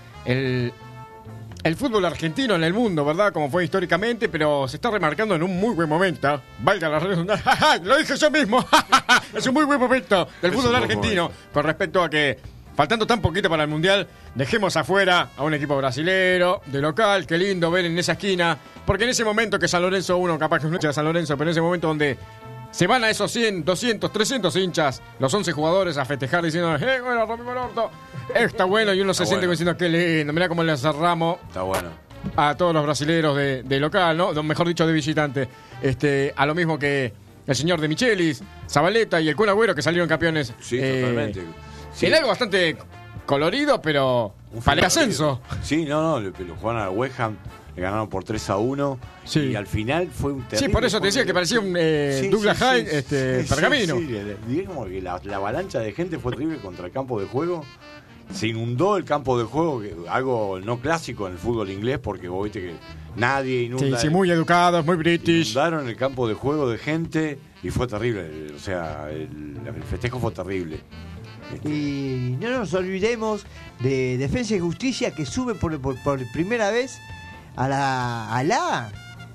el fútbol argentino en el mundo, ¿verdad? Como fue históricamente, pero se está remarcando en un muy buen momento. Valga la redundancia. Lo dije yo mismo. Es un muy buen momento del Es fútbol un buen argentino momento. con respecto a que, faltando tan poquito para el Mundial, dejemos afuera a un equipo brasilero, de local. Qué lindo ver en esa esquina. Porque en ese momento que San Lorenzo, uno capaz que no llega a San Lorenzo, pero en ese momento donde se van a esos 100, 200, 300 hinchas, los 11 jugadores a festejar diciendo, bueno, rompimos el orto. Está bueno y uno se Está siente bueno. diciendo, qué lindo, mirá cómo le cerramos Está bueno. a todos los brasileros de local, ¿no? Mejor dicho, de visitante. A lo mismo que el señor de Michelis, Zabaleta y el Kun Agüero, que salieron campeones. Sí, totalmente. Sí. En algo bastante colorido, pero para el ascenso. Sí, no, lo jugaron a West Ham, le ganaron por 3-1. Sí. Y al final fue un terrible. Sí, por eso te decía que parecía un Sí, Douglas sí, Hyde, sí. Pergamino. Sí, digamos que la avalancha de gente fue terrible contra el campo de juego. Se inundó el campo de juego, algo no clásico en el fútbol inglés, porque vos viste que Nadie inunda. Sí, muy educados, muy british. Inundaron el campo de juego de gente y fue terrible. O sea, el festejo fue terrible. Y no nos olvidemos de Defensa y Justicia, que sube por primera vez a la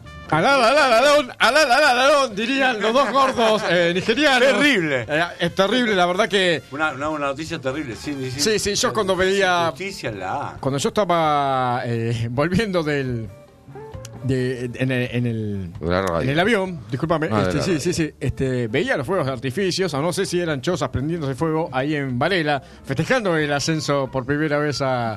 dirían los dos gordos nigerianos. Terrible. Es terrible, la verdad que... Una noticia terrible, sí. Sí, yo cuando veía... Justicia en la A. Cuando yo estaba volviendo en el avión, discúlpame, veía los fuegos de artificios, o no sé si eran chozas prendiéndose fuego ahí en Varela, festejando el ascenso por primera vez a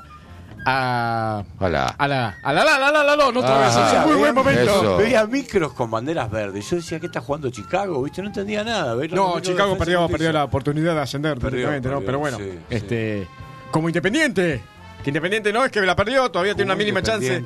otra vez, es un muy buen momento. Eso. Veía micros con banderas verdes. Yo decía, ¿qué está jugando Chicago? ¿Viste? No entendía nada. No, Chicago perdió la oportunidad de ascender directamente, ¿no? Pero bueno, sí. Como Independiente, que Independiente no es que la perdió, todavía tiene una mínima chance.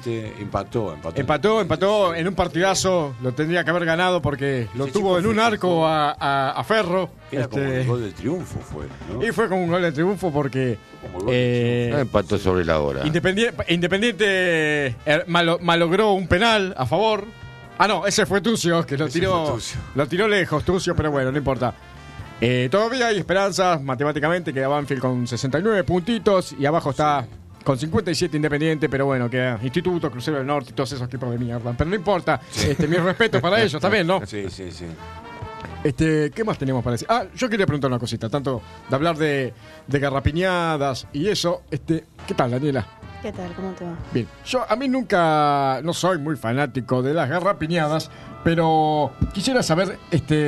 Empató en un partidazo, lo tendría que haber ganado porque lo tuvo en un arco a Ferro. Era como el gol de triunfo fue, ¿no? Y fue como un gol de triunfo porque empató sobre la hora. Independiente malogró un penal a favor. No, ese fue Tucio, que lo tiró lejos, Tucio, pero bueno, no importa. Todavía hay esperanzas matemáticamente, queda Banfield con 69 puntitos y abajo está con 57 Independiente, pero bueno, queda Instituto, Crucero del Norte y todos esos equipos de mierda. Pero no importa, mi respeto para ellos también, ¿no? Sí. ¿Qué más tenemos para decir? Yo quería preguntar una cosita, tanto de hablar de garrapiñadas y eso. ¿Qué tal, Daniela? ¿Qué tal? ¿Cómo te va? Bien, a mí nunca, no soy muy fanático de las garrapiñadas, pero quisiera saber,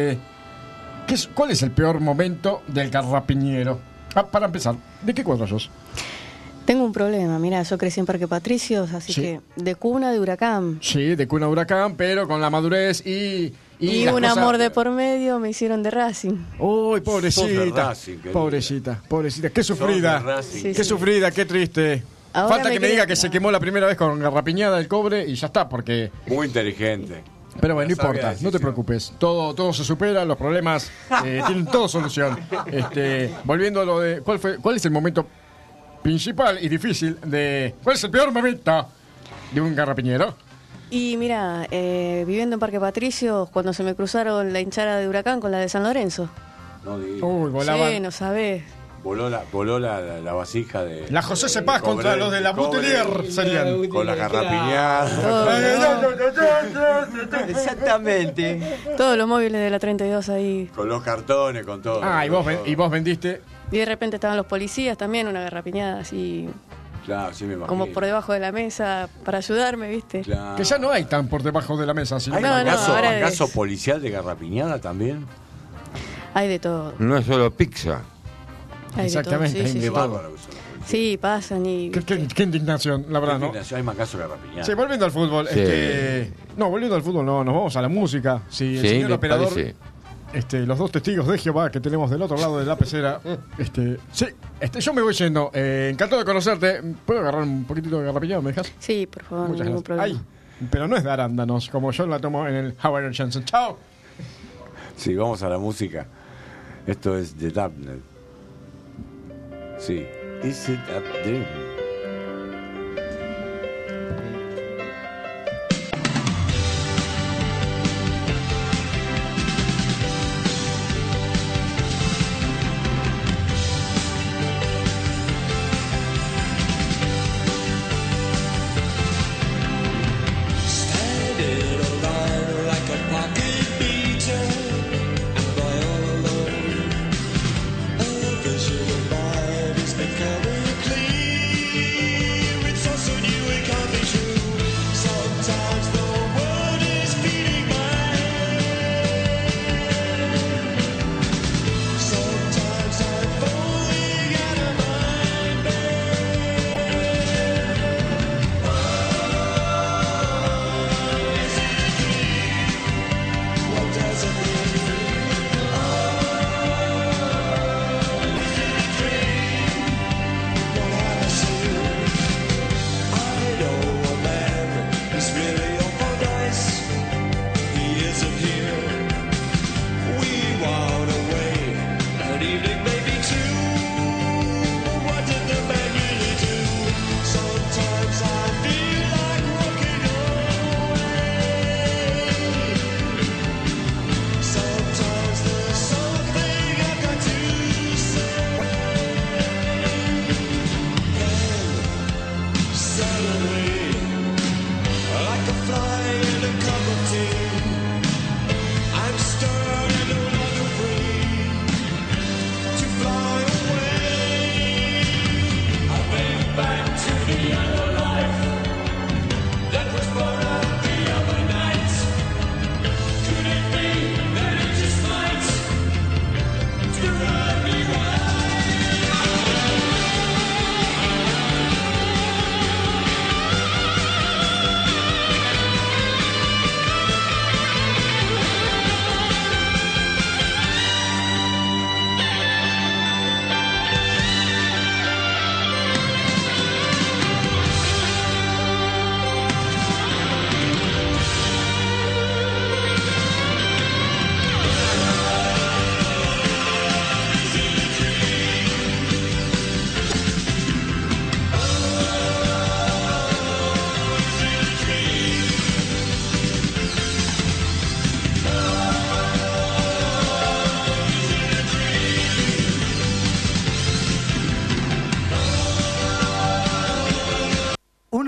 ¿cuál es el peor momento del garrapiñero? Para empezar, ¿de qué cuadro sos? Tengo un problema, mira, yo crecí en Parque Patricios, así que de cuna de Huracán. Sí, de cuna de Huracán, pero con la madurez y un amor de por medio me hicieron de Racing. Uy, pobrecita, pobrecita, qué sufrida, qué sufrida, qué triste. Ahora Falta que me diga que se quemó la primera vez con garrapiñada el cobre y ya está, porque... Muy inteligente. Pero bueno, no importa, no te preocupes. Todo se supera, los problemas tienen todo solución. Volviendo a lo de... ¿Cuál es el momento principal y difícil de... ¿Cuál es el peor momento de un garrapiñero? Y mira, viviendo en Parque Patricios, cuando se me cruzaron la hinchada de Huracán con la de San Lorenzo. No digas. Uy, volaban. Sí, no sabés. Voló la vasija de... La José Cepaz contra los de la Butelier serían. Con la garrapiñada. Exactamente. Todos los móviles de la 32 ahí. Con los cartones, con todo. Y vos vendiste. Y de repente estaban los policías también, una garrapiñada así. Claro, sí me imagino. Como por debajo de la mesa para ayudarme, ¿viste? Claro. Que ya no hay tan por debajo de la mesa. Sino ¿Hay ahora caso policial de garrapiñada también? Hay de todo. No es solo pizza. Hay exactamente, de todo. Sí, Qué sí. bárbaro que son los policías. Sí, pasan y... Qué indignación, la verdad, ¿no? Hay más caso que garrapiñada. Sí, volviendo al fútbol. Sí. Volviendo al fútbol, no, nos vamos a la música. Si el Sí, señor me operador, parece. los dos testigos de Jehová que tenemos del otro lado de la pecera, yo me voy yendo. Encantado de conocerte. ¿Puedo agarrar un poquitito de garrapiñado, me dejas? Sí, por favor, Muchas ningún gracias. problema. Pero no es de arándanos, como yo la tomo en el Howard Johnson. ¡Chao! Sí, vamos a la música. Esto es The Darknet. Sí. Is it a dream? Becoming clear.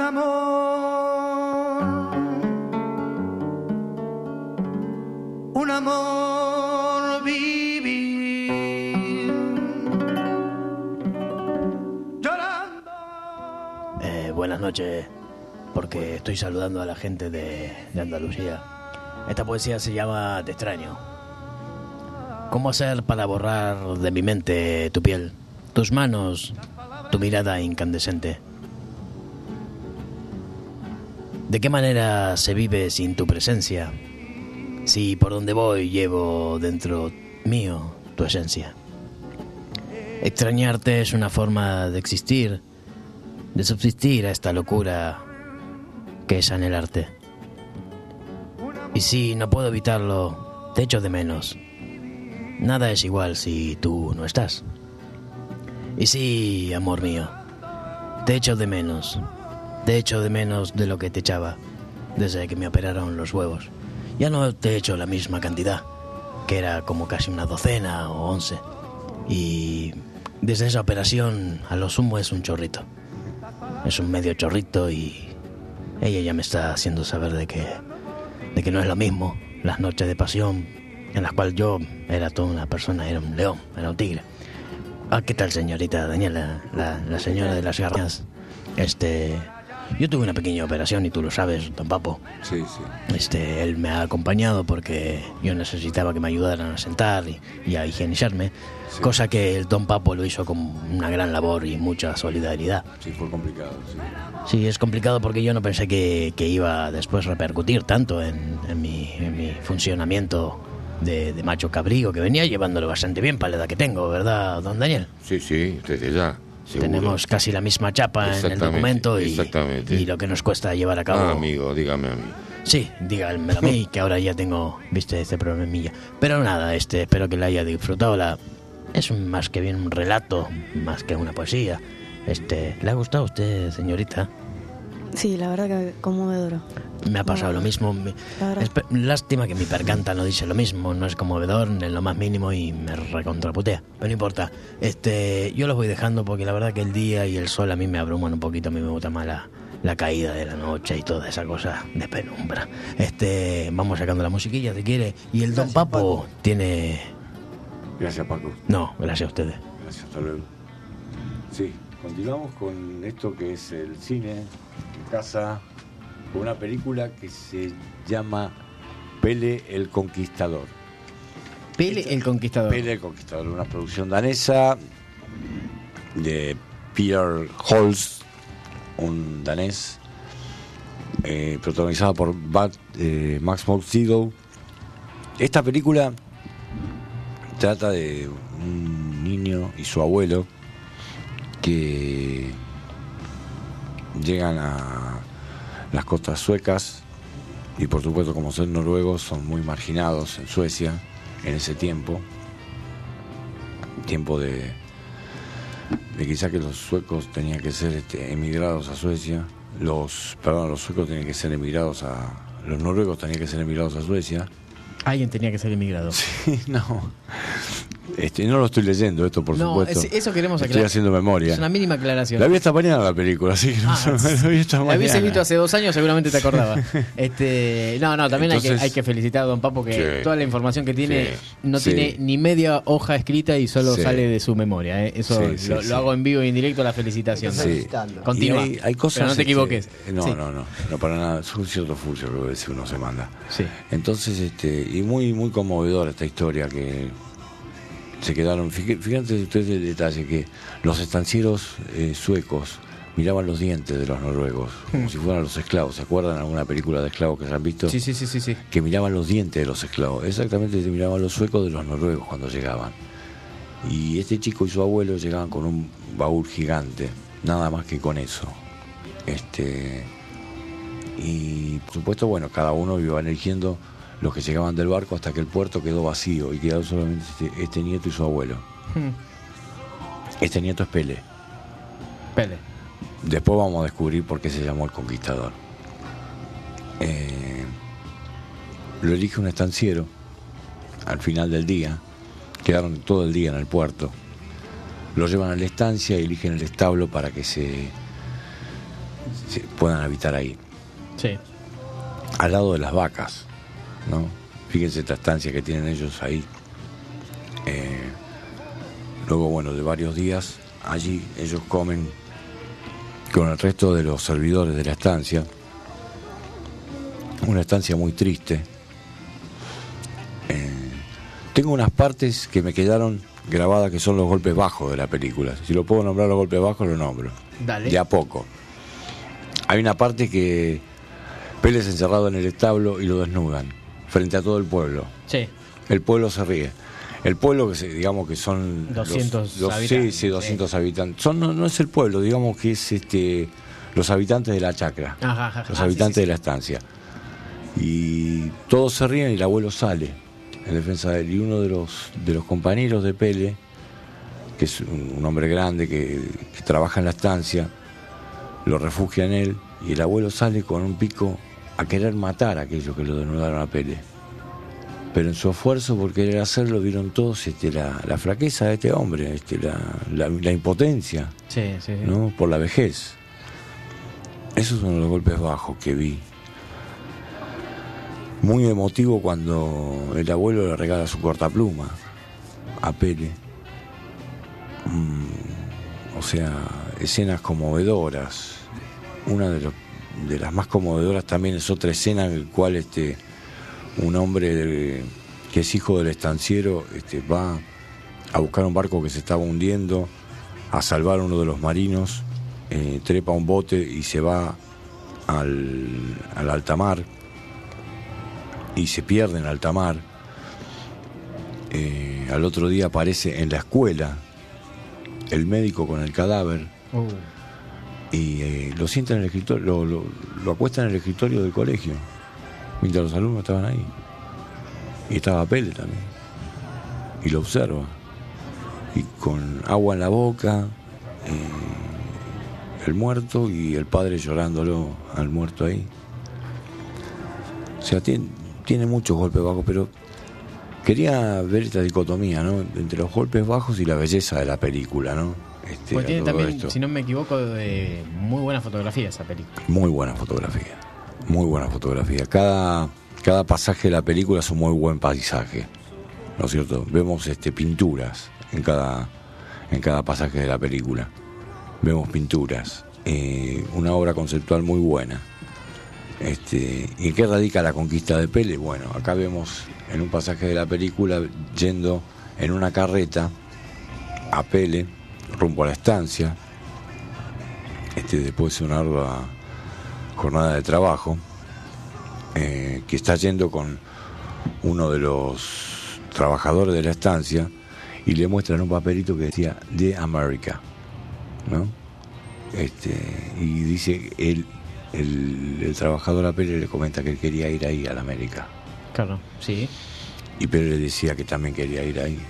un amor vivir llorando. Buenas noches, porque estoy saludando a la gente de Andalucía. Esta poesía se llama Te extraño. ¿Cómo hacer para borrar de mi mente tu piel, tus manos, tu mirada incandescente? ¿De qué manera se vive sin tu presencia? Si por donde voy llevo dentro mío tu esencia. Extrañarte es una forma de existir, de subsistir a esta locura que es anhelarte. Y si no puedo evitarlo, te echo de menos. Nada es igual si tú no estás. Y sí, amor mío, te echo de menos. Te echo de menos de lo que te echaba desde que me operaron los huevos. Ya no te echo la misma cantidad, que era como casi una docena o 11. Y desde esa operación, a lo sumo es un chorrito. Es un medio chorrito y ella ya me está haciendo saber de que no es lo mismo las noches de pasión en las cuales yo era toda una persona, era un león, era un tigre. ¿Qué tal, señorita Daniela, la señora de las garras? Yo tuve una pequeña operación y tú lo sabes, don Papo. Sí, sí. Él me ha acompañado porque yo necesitaba que me ayudaran a sentar y a higienizarme, sí. Cosa que el don Papo lo hizo con una gran labor y mucha solidaridad. Sí, fue complicado, sí. Sí, es complicado porque yo no pensé que iba a después repercutir tanto en mi funcionamiento de macho cabrío, que venía llevándolo bastante bien para la edad que tengo, ¿verdad, don Daniel? Sí, desde ya. Seguro. Tenemos casi la misma chapa en el documento y lo que nos cuesta llevar a cabo. Amigo, dígame a mí. Sí, dígamelo a mí, que ahora ya tengo, este problemilla. Pero nada, espero que la haya disfrutado. Es más que bien un relato, más que una poesía. ¿Le ha gustado a usted, señorita? Sí, la verdad que conmovedora. Me ha pasado lo mismo. Lástima que mi percanta no dice lo mismo, no es conmovedor en lo más mínimo y me recontraputea. Pero no importa. Yo los voy dejando porque la verdad que el día y el sol a mí me abruman un poquito. A mí me gusta más la caída de la noche y toda esa cosa de penumbra. Vamos sacando la musiquilla, si quiere. Y el don Papo tiene... Gracias, Paco. No, gracias a ustedes. Gracias, hasta luego. Sí, continuamos con esto que es el cine en casa, con una película que se llama Pele el Conquistador. Pele el Conquistador. Pele el Conquistador, una producción danesa de Peter Holst, un danés, protagonizada por Max von Sydow. Esta película trata de un niño y su abuelo que llegan a las costas suecas y por supuesto, como son noruegos, son muy marginados en Suecia en ese tiempo de quizá que los suecos tenían que ser emigrados a Suecia, los suecos tenían que ser emigrados los noruegos tenían que ser emigrados a Suecia. Alguien tenía que ser emigrado. Sí, no. No lo estoy leyendo esto, por supuesto. Eso queremos aclarar. Estoy haciendo memoria. Es una mínima aclaración. La vi esta mañana la película, así que la vi esta mañana. La hubiese visto hace 2 años, seguramente te acordabas. También entonces, hay que felicitar a don Papo que sí, toda la información que tiene no sí, tiene ni media hoja escrita y solo sale de su memoria. Eso lo hago en vivo e indirecto, la felicitación. Sí. Continúa. Hay cosas, pero no te equivoques. No para nada. Es un cierto furcio que a veces uno se manda. Sí. Entonces, y muy, muy conmovedora esta historia que se quedaron. Fíjense ustedes el detalle que los estancieros suecos miraban los dientes de los noruegos como si fueran los esclavos. ¿Se acuerdan de alguna película de esclavos que se han visto? Sí. Que miraban los dientes de los esclavos. Exactamente, se miraban los suecos de los noruegos cuando llegaban. Y este chico y su abuelo llegaban con un baúl gigante, nada más que con eso. Y por supuesto, cada uno iba eligiendo los que llegaban del barco hasta que el puerto quedó vacío y quedaron solamente este nieto y su abuelo. Este nieto es Pele. Después vamos a descubrir por qué se llamó el Conquistador. Lo elige un estanciero al final del día. Quedaron todo el día en el puerto. Lo llevan a la estancia y eligen el establo para que se puedan habitar ahí. Sí. Al lado de las vacas, ¿no? Fíjense esta estancia que tienen ellos ahí. Luego, bueno, de varios días, allí ellos comen con el resto de los servidores de la estancia. Una estancia muy triste. Tengo unas partes que me quedaron grabadas que son los golpes bajos de la película. Si lo puedo nombrar los golpes bajos, lo nombro. Dale. De a poco. Hay una parte que Pele es encerrado en el establo y lo desnudan frente a todo el pueblo. Sí. El pueblo se ríe. El pueblo, digamos que son 200 los habitantes. Sí, 200 habitantes. No es el pueblo, digamos que es los habitantes de la chacra. Ajá. Los habitantes de la estancia. Y todos se ríen y el abuelo sale en defensa de él. Y uno de los compañeros de Pele, que es un hombre grande que trabaja en la estancia, lo refugia en él y el abuelo sale con un pico a querer matar a aquellos que lo desnudaron a Pele. Pero en su esfuerzo por querer hacerlo vieron todos la flaqueza de este hombre, la impotencia, Sí. ¿no? Por la vejez. Esos son los golpes bajos que vi. Muy emotivo cuando el abuelo le regala su cortapluma a Pele. O sea, escenas conmovedoras. Una de las más conmovedoras también es otra escena en la cual un hombre que es hijo del estanciero va a buscar un barco que se estaba hundiendo, a salvar a uno de los marinos, trepa un bote y se va al alta mar y se pierde en alta mar. Al otro día aparece en la escuela el médico con el cadáver y lo sienta en el escritorio, lo acuesta en el escritorio del colegio mientras los alumnos estaban ahí, y estaba Pele también, y lo observa y con agua en la boca, el muerto y el padre llorándolo al muerto ahí. O sea, tiene muchos golpes bajos, pero quería ver esta dicotomía, ¿no? Entre los golpes bajos y la belleza de la película, ¿no? Pues tiene todo también, esto. si no me equivoco, muy buena fotografía esa película. Muy buena fotografía, muy buena fotografía. Cada pasaje de la película es un muy buen paisaje, ¿no es cierto? Vemos pinturas en cada pasaje de la película. Vemos pinturas, una obra conceptual muy buena. ¿Y en qué radica la conquista de Pele? Bueno, acá vemos en un pasaje de la película yendo en una carreta a Pele rumbo a la estancia, después de una ardua jornada de trabajo, que está yendo con uno de los trabajadores de la estancia y le muestran un papelito que decía The America, ¿no? Y dice el trabajador a Pele le comenta que él quería ir ahí a la América. Claro, sí. Y Pele le decía que también quería ir ahí.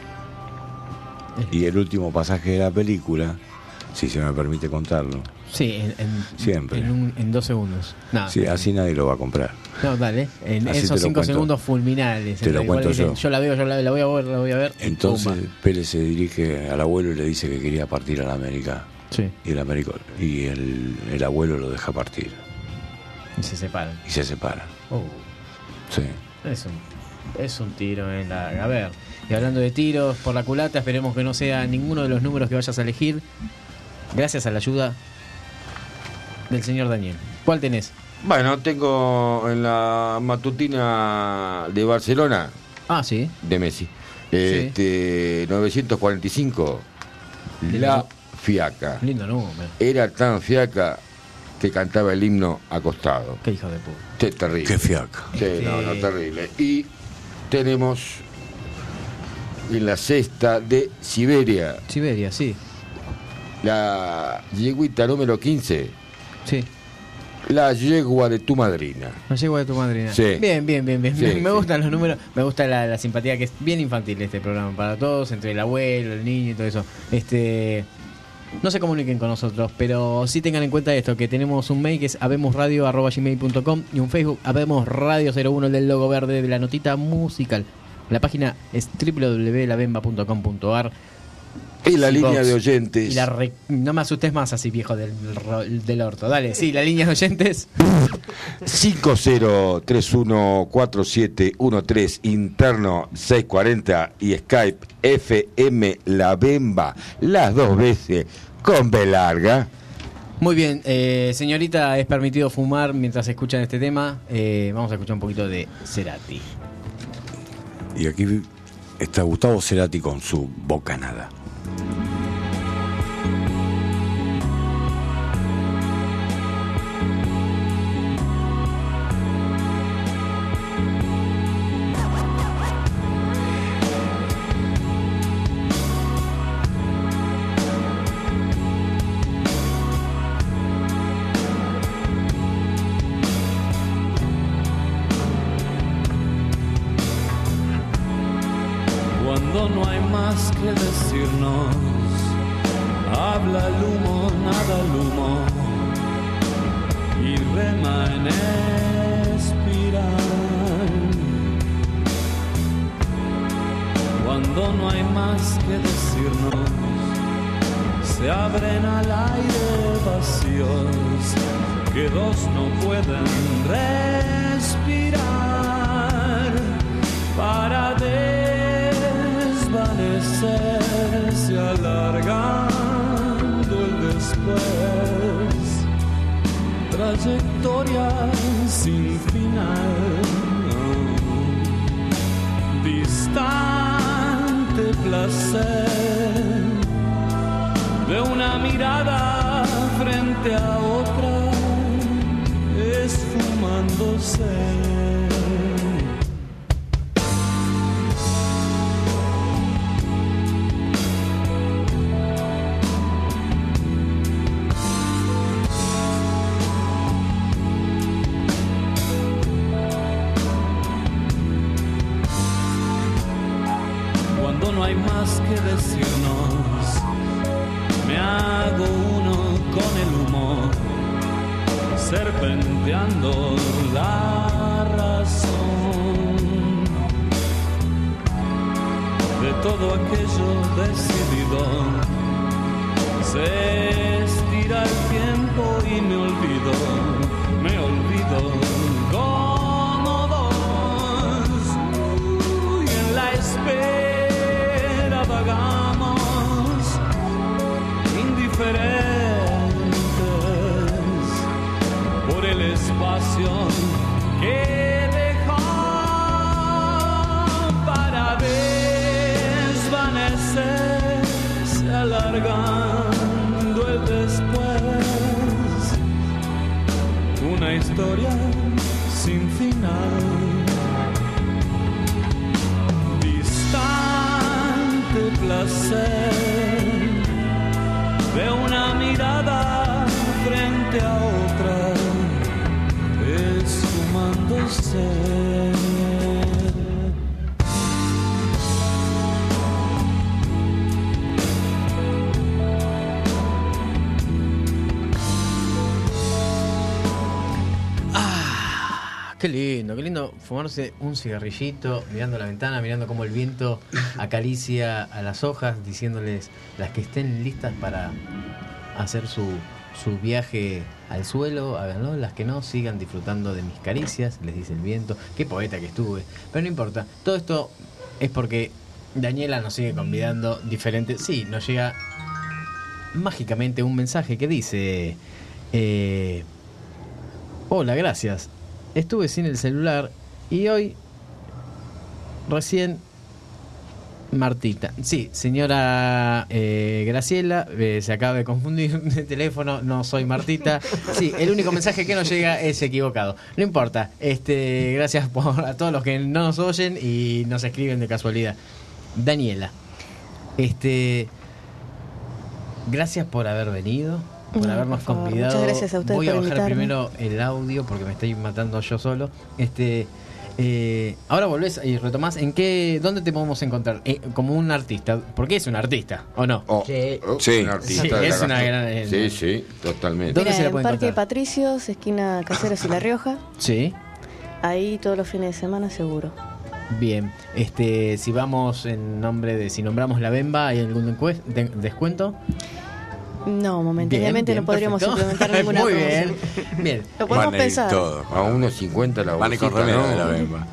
Y el último pasaje de la película, si se me permite contarlo. Sí, siempre. En 2 segundos. No, sí, así nadie lo va a comprar. No, dale. En Así esos te lo 5 cuento. segundos fulminales. Te lo cuento yo. Yo la veo, la voy a ver. Entonces Pumba. Pele se dirige al abuelo y le dice que quería partir a la América. Sí. Y el abuelo lo deja partir. Y se separan. Y se separan. Sí. Es un tiro en la... A ver, y hablando de tiros por la culata, esperemos que no sea ninguno de los números que vayas a elegir. Gracias a la ayuda del señor Daniel. ¿Cuál tenés? Bueno, tengo en la matutina de Barcelona, Ah, sí. de Messi, 945, La Fiaca. Lindo número. Era tan fiaca que cantaba el himno acostado. Qué hijo de puta. Sí, terrible. Qué fiaca. Sí, no, terrible. Y tenemos en la cesta de Siberia, Siberia, sí. la yegüita número 15, Sí. la yegua de tu madrina. No llego de tu madrina. Sí. Bien. Sí, me gustan los números, me gusta la simpatía, que es bien infantil este programa para todos, entre el abuelo, el niño y todo eso. No se comuniquen con nosotros, pero sí tengan en cuenta esto, que tenemos un mail que es habemosradio@gmail.com y un Facebook habemosradio01, el del logo verde de la notita musical. La página es www.labemba.com.ar. Y la Sí, línea Vox. de oyentes. No me asustes más así, viejo del orto. Dale, sí, la línea de oyentes. 50314713 interno 640 y Skype FM La Bemba, las 2 veces con B larga. Muy bien, señorita, es permitido fumar mientras escuchan este tema. Vamos a escuchar un poquito de Cerati. Y aquí está Gustavo Cerati con su Bocanada. Cuando no hay más que decirnos, habla el humo, nada el humo, y rema en espiral. Cuando no hay más que decirnos, se abren al aire vacíos que dos no pueden respirar para desvanecerse alargando el después, trayectoria sin final, distante placer de una mirada frente a otra, esfumándose. No hay más que decirnos, me hago uno con el humo, serpenteando la razón de todo aquello decidido. Se estira el tiempo y me olvido como dos, y en la espera vagamos indiferentes por el espacio que dejó para desvanecerse alargando el después, una historia sin final. Placer de una mirada frente a otra, esfumándose. Qué lindo fumarse un cigarrillito, mirando la ventana, mirando cómo el viento acaricia a las hojas, diciéndoles las que estén listas para hacer su viaje al suelo, háganlo, las que no, sigan disfrutando de mis caricias, les dice el viento. Qué poeta que estuve, pero no importa, todo esto es porque Daniela nos sigue convidando diferentes. Sí, nos llega mágicamente un mensaje que dice: hola, gracias. Estuve sin el celular y hoy recién Martita. Sí, señora Graciela, se acaba de confundir de teléfono, no soy Martita. Sí, el único mensaje que nos llega es equivocado. No importa. Gracias a todos los que no nos oyen y nos escriben de casualidad. Daniela, gracias por haber venido. Por habernos convidado. Muchas gracias a ustedes. Voy a por bajar invitarme. primero el audio porque me estoy matando yo solo. Ahora volvés y retomás. ¿Dónde te podemos encontrar? Como un artista. Porque es un artista, ¿o no? Sí, Sí, un artista de la es una gastronomía. gran. Sí, sí, totalmente. ¿Dónde Mira, se la en puede Parque encontrar? Patricios, esquina Caseros y La Rioja. Sí. Ahí todos los fines de semana seguro. Bien, si vamos en nombre de, si nombramos La Bemba, ¿hay algún descuento? No, momentáneamente Bien, no podríamos perfecto. implementar ninguna Muy promoción. bien, bien. Lo podemos Van a ir pensar. todos. A 1.50 la Van a ir con bolsita, remera ¿no? de la Bemba.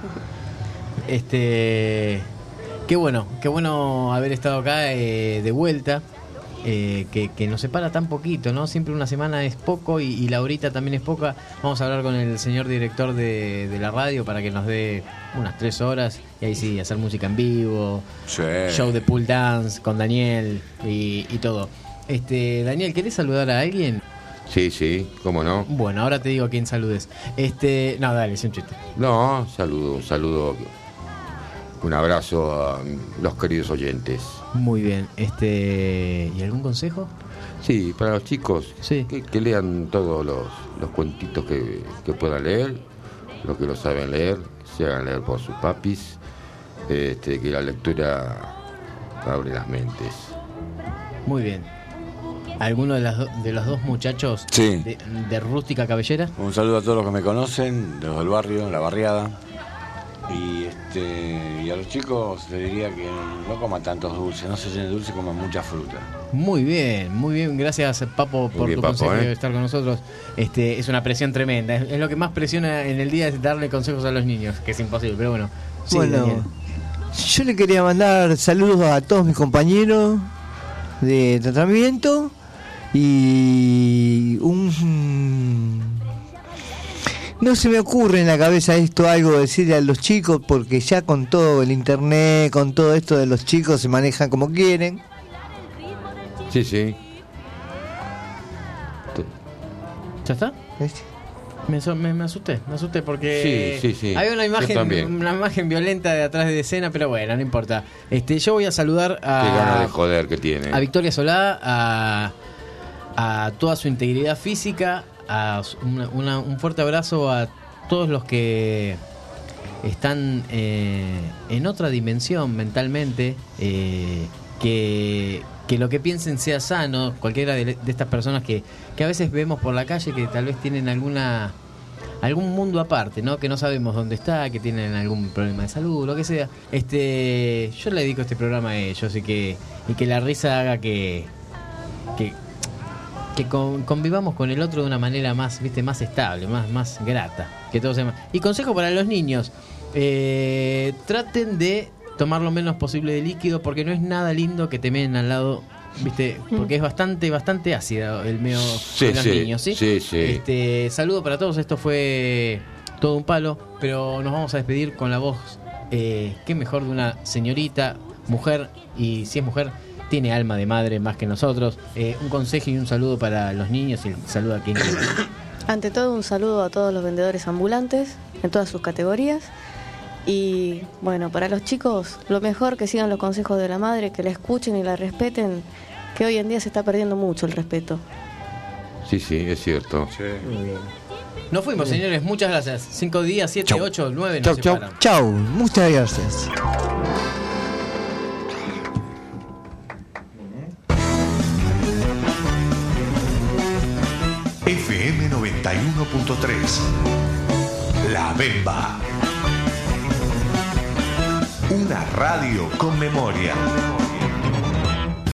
Qué bueno haber estado acá de vuelta. Que nos separa tan poquito, ¿no? Siempre una semana es poco y la horita también es poca. Vamos a hablar con el señor director de la radio para que nos dé unas 3 horas y ahí sí, hacer música en vivo, Sí. show de pool dance con Daniel y todo. Daniel, ¿querés saludar a alguien? Sí, cómo no. Bueno, ahora te digo a quién saludes. No, dale, es un chiste. No, saludo. Un abrazo a los queridos oyentes. Muy bien. ¿Y algún consejo? Sí, para los chicos, Sí. que lean todos los cuentitos que puedan leer, los que lo saben leer, se hagan leer por sus papis, que la lectura abre las mentes. Muy bien. ¿Alguno de los dos muchachos Sí. de Rústica Cabellera? Un saludo a todos los que me conocen, de los del barrio, la barriada. Y a los chicos les diría que no coman tantos dulces, no se llenen de dulces, coman mucha fruta. Muy bien. Gracias, Papo, por bien, tu Papo, consejo de estar con nosotros. Es una presión tremenda. Es lo que más presiona en el día, es darle consejos a los niños, que es imposible, pero bueno. Sí, Bueno, Daniel. yo le quería mandar saludos a todos mis compañeros de tratamiento y no se me ocurre en la cabeza algo decirle a los chicos, porque ya con todo el internet, con todo esto de los chicos se manejan como quieren. Sí. ¿Ya está? Me asusté porque Sí. había una Yo también. imagen violenta de atrás de escena, pero bueno, no importa. Yo voy a saludar Qué ganas de joder que tiene. a Victoria Solá, a toda su integridad física, un fuerte abrazo a todos los que están en otra dimensión mentalmente, que lo que piensen sea sano, cualquiera de estas personas que a veces vemos por la calle que tal vez tienen algún mundo aparte, ¿no? Que no sabemos dónde está, que tienen algún problema de salud, lo que sea. Yo le dedico este programa a ellos y que la risa haga que convivamos con el otro de una manera más estable, más grata, que todo sea más. Y consejo para los niños: traten de tomar lo menos posible de líquido, porque no es nada lindo que te meen al lado, porque es bastante ácido el meo de los niños, ¿sí? Sí. Saludo para todos. Esto fue todo un palo, pero nos vamos a despedir con la voz qué mejor de una señorita, mujer, y si es mujer tiene alma de madre más que nosotros. Un consejo y un saludo para los niños, y el saludo a quien quiera. Ante todo, un saludo a todos los vendedores ambulantes en todas sus categorías. Y bueno, para los chicos, lo mejor que sigan los consejos de la madre, que la escuchen y la respeten, que hoy en día se está perdiendo mucho el respeto. Sí, es cierto. Nos fuimos, señores, muchas gracias. 5 días, 7, Chau. 8, 9 nos Chau. separan. Chau, muchas gracias. FM 91.3 La Bemba. Una radio con memoria.